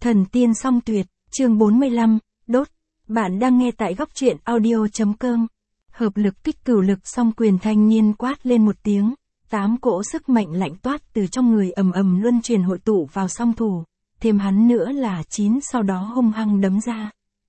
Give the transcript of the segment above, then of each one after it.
Thần tiên song tuyệt, chương 45, đốt. Bạn đang nghe tại góc truyện audio.com. Hợp lực kích cửu lực song quyền thanh niên quát lên một tiếng, 8 cỗ sức mạnh lạnh toát từ trong người ầm ầm luân chuyển hội tụ vào song thủ, thêm hắn nữa là 9 sau đó hung hăng đấm ra.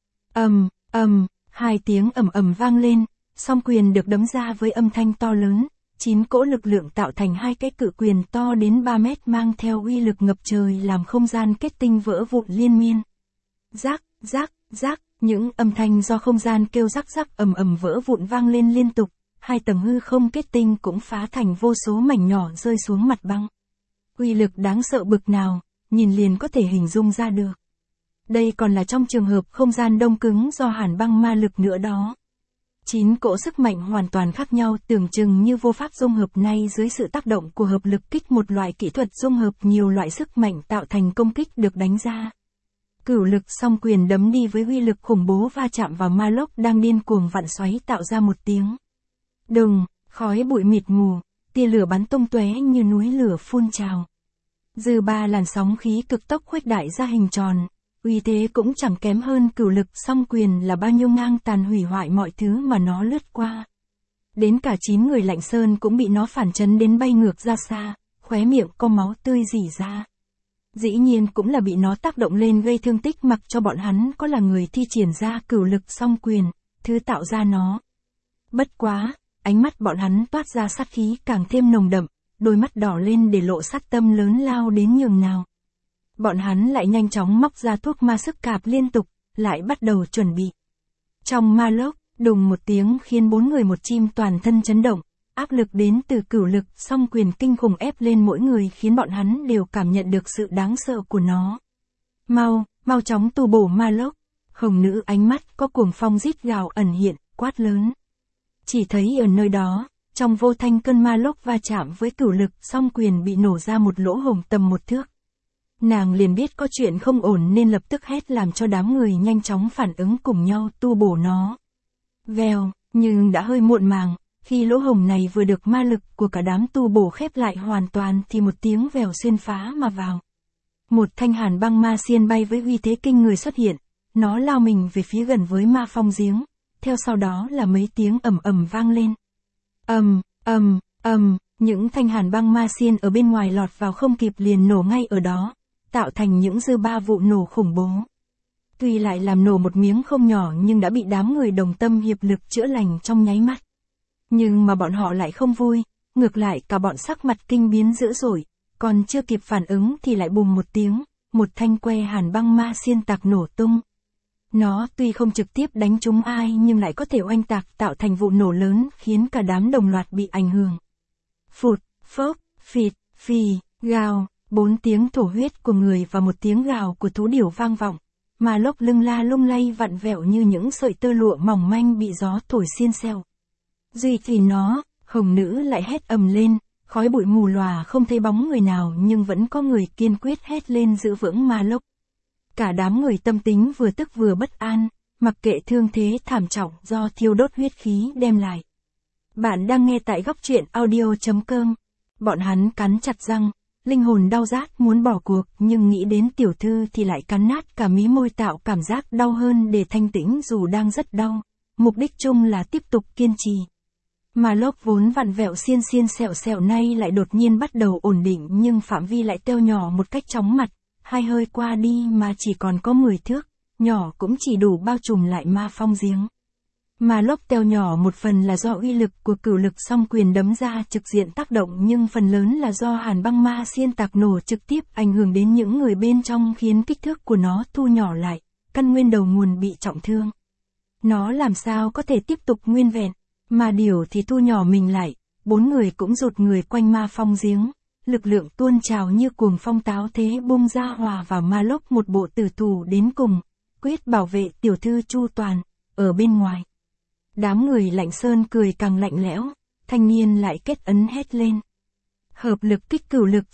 Hai tiếng ầm ầm vang lên, song quyền được đấm ra với âm thanh to lớn, 9 cỗ lực lượng tạo thành hai cái cự quyền to đến 3 mét mang theo uy lực ngập trời làm không gian kết tinh vỡ vụn liên miên. Rác, rác, rác, những âm thanh do không gian kêu rắc rắc ầm ầm vỡ vụn vang lên liên tục, hai tầng hư không kết tinh cũng phá thành vô số mảnh nhỏ rơi xuống mặt băng. Uy lực đáng sợ bực nào, nhìn liền có thể hình dung ra được. Đây còn là trong trường hợp không gian đông cứng do hàn băng ma lực nữa đó. 9 cỗ sức mạnh hoàn toàn khác nhau tưởng chừng như vô pháp dung hợp nay dưới sự tác động của hợp lực kích, một loại kỹ thuật dung hợp nhiều loại sức mạnh tạo thành công kích được đánh ra. Cửu lực song quyền đấm đi với uy lực khủng bố va chạm vào ma lốc đang điên cuồng vặn xoáy tạo ra một tiếng đùng, khói bụi mịt mù, tia lửa bắn tung tóe như núi lửa phun trào. Dư ba làn sóng khí cực tốc khuếch đại ra hình tròn, uy thế cũng chẳng kém hơn cửu lực song quyền là bao nhiêu, ngang tàn hủy hoại mọi thứ mà nó lướt qua. Đến cả 9 người Lạnh Sơn cũng bị nó phản chấn đến bay ngược ra xa, khóe miệng có máu tươi rỉ ra. Dĩ nhiên cũng là bị nó tác động lên gây thương tích, mặc cho bọn hắn có là người thi triển ra cửu lực song quyền, thứ tạo ra nó. Bất quá, ánh mắt bọn hắn toát ra sát khí càng thêm nồng đậm, đôi mắt đỏ lên để lộ sát tâm lớn lao đến nhường nào. Bọn hắn lại nhanh chóng móc ra thuốc ma sức cạp liên tục, lại bắt đầu chuẩn bị. Trong ma lốc, đùng một tiếng khiến 4 người một chim toàn thân chấn động, áp lực đến từ cửu lực song quyền kinh khủng ép lên mỗi người khiến bọn hắn đều cảm nhận được sự đáng sợ của nó. Mau chóng tu bổ ma lốc. Hồng nữ ánh mắt có cuồng phong rít gào ẩn hiện, quát lớn. Chỉ thấy ở nơi đó, trong vô thanh cơn ma lốc va chạm với cửu lực song quyền bị nổ ra một lỗ hổng tầm 1 thước. Nàng liền biết có chuyện không ổn nên lập tức hét làm cho đám người nhanh chóng phản ứng cùng nhau tu bổ nó. Vèo, nhưng đã hơi muộn màng, khi lỗ hổng này vừa được ma lực của cả đám tu bổ khép lại hoàn toàn thì một tiếng vèo xuyên phá mà vào. Một thanh hàn băng ma xiên bay với uy thế kinh người xuất hiện, nó lao mình về phía gần với ma phong giếng, theo sau đó là mấy tiếng ầm ầm vang lên. Những thanh hàn băng ma xiên ở bên ngoài lọt vào không kịp liền nổ ngay ở đó, tạo thành những dư ba vụ nổ khủng bố. Tuy lại làm nổ một miếng không nhỏ nhưng đã bị đám người đồng tâm hiệp lực chữa lành trong nháy mắt. Nhưng mà bọn họ lại không vui, ngược lại cả bọn sắc mặt kinh biến dữ dội, còn chưa kịp phản ứng thì lại bùm một tiếng, một thanh que hàn băng ma xiên tạc nổ tung. Nó tuy không trực tiếp đánh trúng ai nhưng lại có thể oanh tạc tạo thành vụ nổ lớn khiến cả đám đồng loạt bị ảnh hưởng. Phụt, phốc, phịt, phì, gào, 4 tiếng thổ huyết của người và một tiếng gào của thú điểu vang vọng, mà lốc lưng la lung lay vặn vẹo như những sợi tơ lụa mỏng manh bị gió thổi xiên xeo. Duy thì nó, hồng nữ lại hét ầm lên, khói bụi mù lòa không thấy bóng người nào nhưng vẫn có người kiên quyết hét lên giữ vững ma lốc. Cả đám người tâm tính vừa tức vừa bất an, mặc kệ thương thế thảm trọng do thiêu đốt huyết khí đem lại. Bạn đang nghe tại góc truyện audio.com. Bọn hắn cắn chặt răng, linh hồn đau rát muốn bỏ cuộc nhưng nghĩ đến tiểu thư thì lại cắn nát cả mí môi tạo cảm giác đau hơn để thanh tĩnh dù đang rất đau. Mục đích chung là tiếp tục kiên trì. Mà lốc vốn vặn vẹo xiên sẹo nay lại đột nhiên bắt đầu ổn định nhưng phạm vi lại teo nhỏ một cách chóng mặt, hai hơi qua đi mà chỉ còn có 10 thước, nhỏ cũng chỉ đủ bao trùm lại ma phong giếng. Mà lốc teo nhỏ một phần là do uy lực của cửu lực song quyền đấm ra trực diện tác động nhưng phần lớn là do hàn băng ma xiên tạc nổ trực tiếp ảnh hưởng đến những người bên trong khiến kích thước của nó thu nhỏ lại, căn nguyên đầu nguồn bị trọng thương. Nó làm sao có thể tiếp tục nguyên vẹn, mà điểu thì thu nhỏ mình lại, 4 người cũng rụt người quanh ma phong giếng, lực lượng tuôn trào như cuồng phong táo thế bung ra hòa vào ma lốc một bộ tử thủ đến cùng, quyết bảo vệ tiểu thư chu toàn, ở bên ngoài. Đám người Lạnh Sơn cười càng lạnh lẽo, thanh niên lại kết ấn hét lên. Hợp lực kích cửu lực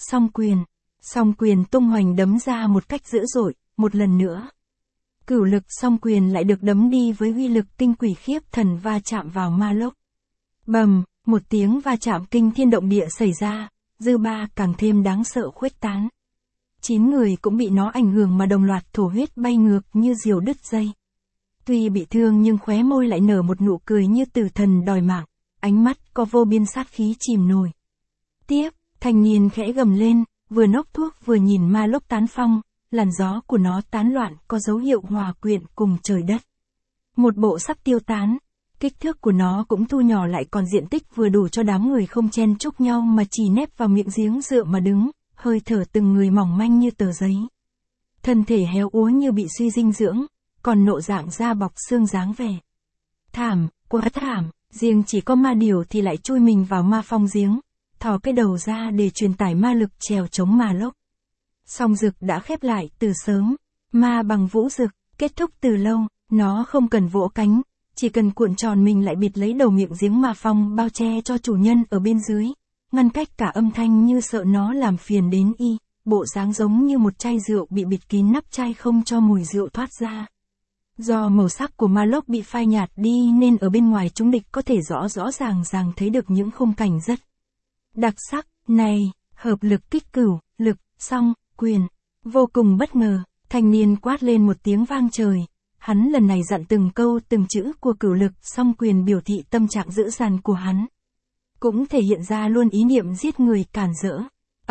song quyền tung hoành đấm ra một cách dữ dội, một lần nữa. Cửu lực song quyền lại được đấm đi với uy lực kinh quỷ khiếp thần va chạm vào ma lốc. Bầm, một tiếng va chạm kinh thiên động địa xảy ra, dư ba càng thêm đáng sợ khuếch tán. 9 người cũng bị nó ảnh hưởng mà đồng loạt thổ huyết bay ngược như diều đứt dây. Tuy bị thương nhưng khóe môi lại nở một nụ cười như tử thần đòi mạng, ánh mắt có vô biên sát khí chìm nổi. Tiếp, thanh niên khẽ gầm lên, vừa nốc thuốc vừa nhìn ma lốc tán phong, làn gió của nó tán loạn có dấu hiệu hòa quyện cùng trời đất. Một bộ sắp tiêu tán, kích thước của nó cũng thu nhỏ lại còn diện tích vừa đủ cho đám người không chen chúc nhau mà chỉ nép vào miệng giếng dựa mà đứng, hơi thở từng người mỏng manh như tờ giấy. Thân thể héo úa như bị suy dinh dưỡng, còn nộ dạng da bọc xương dáng vẻ. Thảm, quá thảm, riêng chỉ có ma điểu thì lại chui mình vào ma phong giếng, thò cái đầu ra để truyền tải ma lực trèo chống ma lốc. Song rực đã khép lại từ sớm, ma bằng vũ rực, kết thúc từ lâu, nó không cần vỗ cánh, chỉ cần cuộn tròn mình lại bịt lấy đầu miệng giếng ma phong bao che cho chủ nhân ở bên dưới, ngăn cách cả âm thanh như sợ nó làm phiền đến y, bộ dáng giống như một chai rượu bị bịt kín nắp chai không cho mùi rượu thoát ra. Do màu sắc của ma lốc bị phai nhạt đi nên ở bên ngoài chúng địch có thể rõ ràng thấy được những khung cảnh rất đặc sắc, này, hợp lực kích cửu, lực, song, quyền. Vô cùng bất ngờ, thanh niên quát lên một tiếng vang trời. Hắn lần này dặn từng câu từng chữ của cửu lực song quyền biểu thị tâm trạng dữ dằn của hắn. Cũng thể hiện ra luôn ý niệm giết người cản rỡ.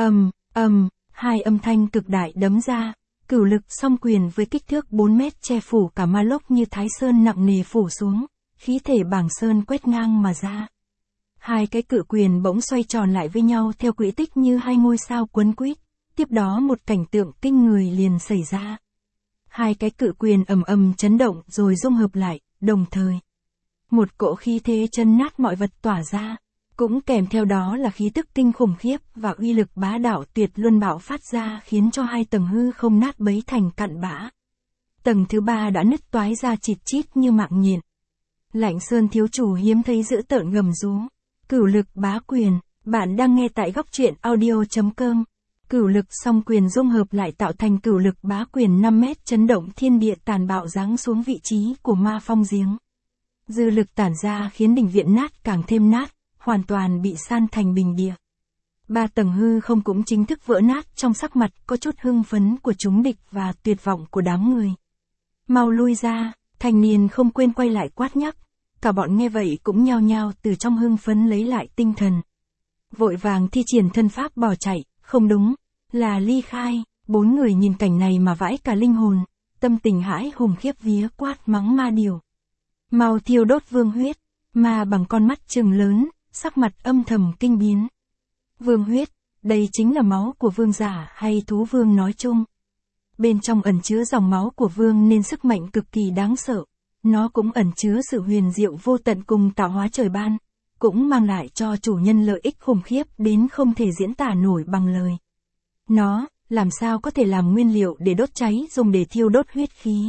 Hai âm thanh cực đại đấm ra. Cửu lực song quyền với kích thước 4 mét che phủ cả ma lốc như thái sơn nặng nề phủ xuống, khí thể bảng sơn quét ngang mà ra. Hai cái cự quyền bỗng xoay tròn lại với nhau theo quỹ tích như hai ngôi sao quấn quýt, tiếp đó một cảnh tượng kinh người liền xảy ra. Hai cái cự quyền ầm chấn động rồi dung hợp lại, đồng thời. Một cỗ khí thế chân nát mọi vật tỏa ra, cũng kèm theo đó là khí tức kinh khủng khiếp và uy lực bá đạo tuyệt luân bạo phát ra khiến cho hai tầng hư không nát bấy thành cặn bã. Tầng thứ 3 đã nứt toái ra chít chít như mạng nhện. Lạnh Sơn thiếu chủ hiếm thấy dữ tợn gầm rú. Cửu lực bá quyền, bạn đang nghe tại góc truyện audio.com. Cửu lực song quyền dung hợp lại tạo thành cửu lực bá quyền 5 mét chấn động thiên địa tàn bạo giáng xuống vị trí của ma phong giếng. Dư lực tản ra khiến đỉnh viện nát càng thêm nát, hoàn toàn bị san thành bình địa. 3 tầng hư không cũng chính thức vỡ nát trong sắc mặt có chút hưng phấn của chúng địch và tuyệt vọng của đám người. Mau lui ra, thanh niên không quên quay lại quát nhắc. Cả bọn nghe vậy cũng nhao nhao từ trong hưng phấn lấy lại tinh thần. Vội vàng thi triển thân pháp bỏ chạy, không đúng, là ly khai. 4 người nhìn cảnh này mà vãi cả linh hồn, tâm tình hãi hùng khiếp vía quát mắng ma điều. Mau thiêu đốt vương huyết, ma bằng con mắt trừng lớn, sắc mặt âm thầm kinh biến. Vương huyết, đây chính là máu của vương giả hay thú vương nói chung. Bên trong ẩn chứa dòng máu của vương nên sức mạnh cực kỳ đáng sợ. Nó cũng ẩn chứa sự huyền diệu vô tận cùng tạo hóa trời ban, cũng mang lại cho chủ nhân lợi ích khủng khiếp đến không thể diễn tả nổi bằng lời. Nó, làm sao có thể làm nguyên liệu để đốt cháy dùng để thiêu đốt huyết khí.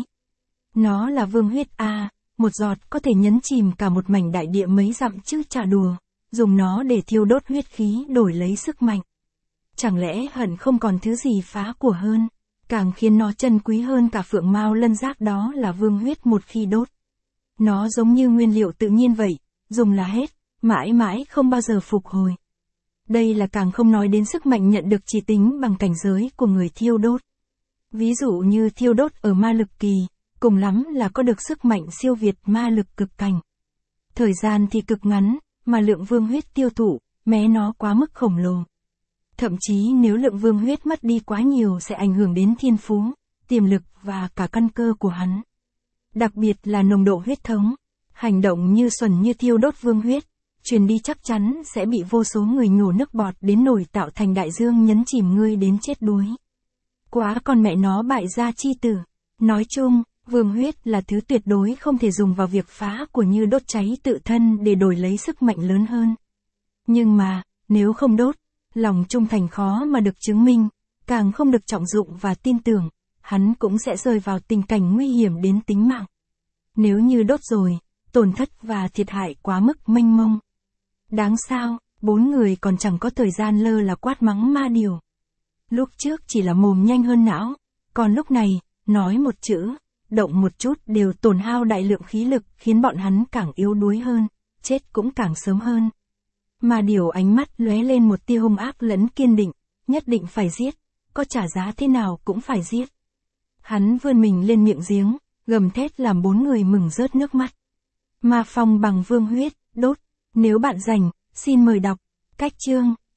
Nó là vương huyết a, một giọt có thể nhấn chìm cả một mảnh đại địa mấy dặm chứ chả đùa, dùng nó để thiêu đốt huyết khí đổi lấy sức mạnh. Chẳng lẽ hận không còn thứ gì phá của hơn, càng khiến nó chân quý hơn cả phượng mao lân giác đó là vương huyết một khi đốt. Nó giống như nguyên liệu tự nhiên vậy, dùng là hết, mãi mãi không bao giờ phục hồi. Đây là càng không nói đến sức mạnh nhận được chỉ tính bằng cảnh giới của người thiêu đốt. Ví dụ như thiêu đốt ở ma lực kỳ, cùng lắm là có được sức mạnh siêu việt ma lực cực cảnh. Thời gian thì cực ngắn, mà lượng vương huyết tiêu thụ, mé nó quá mức khổng lồ. Thậm chí nếu lượng vương huyết mất đi quá nhiều sẽ ảnh hưởng đến thiên phú, tiềm lực và cả căn cơ của hắn. Đặc biệt là nồng độ huyết thống, hành động như xuẩn như thiêu đốt vương huyết, truyền đi chắc chắn sẽ bị vô số người nhổ nước bọt đến nổi tạo thành đại dương nhấn chìm ngươi đến chết đuối. Quá con mẹ nó bại gia chi tử. Nói chung, vương huyết là thứ tuyệt đối không thể dùng vào việc phá của như đốt cháy tự thân để đổi lấy sức mạnh lớn hơn. Nhưng mà, nếu không đốt, lòng trung thành khó mà được chứng minh, càng không được trọng dụng và tin tưởng, hắn cũng sẽ rơi vào tình cảnh nguy hiểm đến tính mạng. Nếu như đốt rồi, tổn thất và thiệt hại quá mức mênh mông. Đáng sao, 4 người còn chẳng có thời gian lơ là quát mắng ma điều. Lúc trước chỉ là mồm nhanh hơn não, còn lúc này, nói một chữ, động một chút đều tổn hao đại lượng khí lực khiến bọn hắn càng yếu đuối hơn, chết cũng càng sớm hơn. Ma điều ánh mắt lóe lên một tia hung ác lẫn kiên định, nhất định phải giết, có trả giá thế nào cũng phải giết. Hắn vươn mình lên miệng giếng, gầm thét làm 4 người mừng rớt nước mắt. Ma phong bằng vương huyết, đốt. Nếu bạn rảnh, xin mời đọc. Cách chương.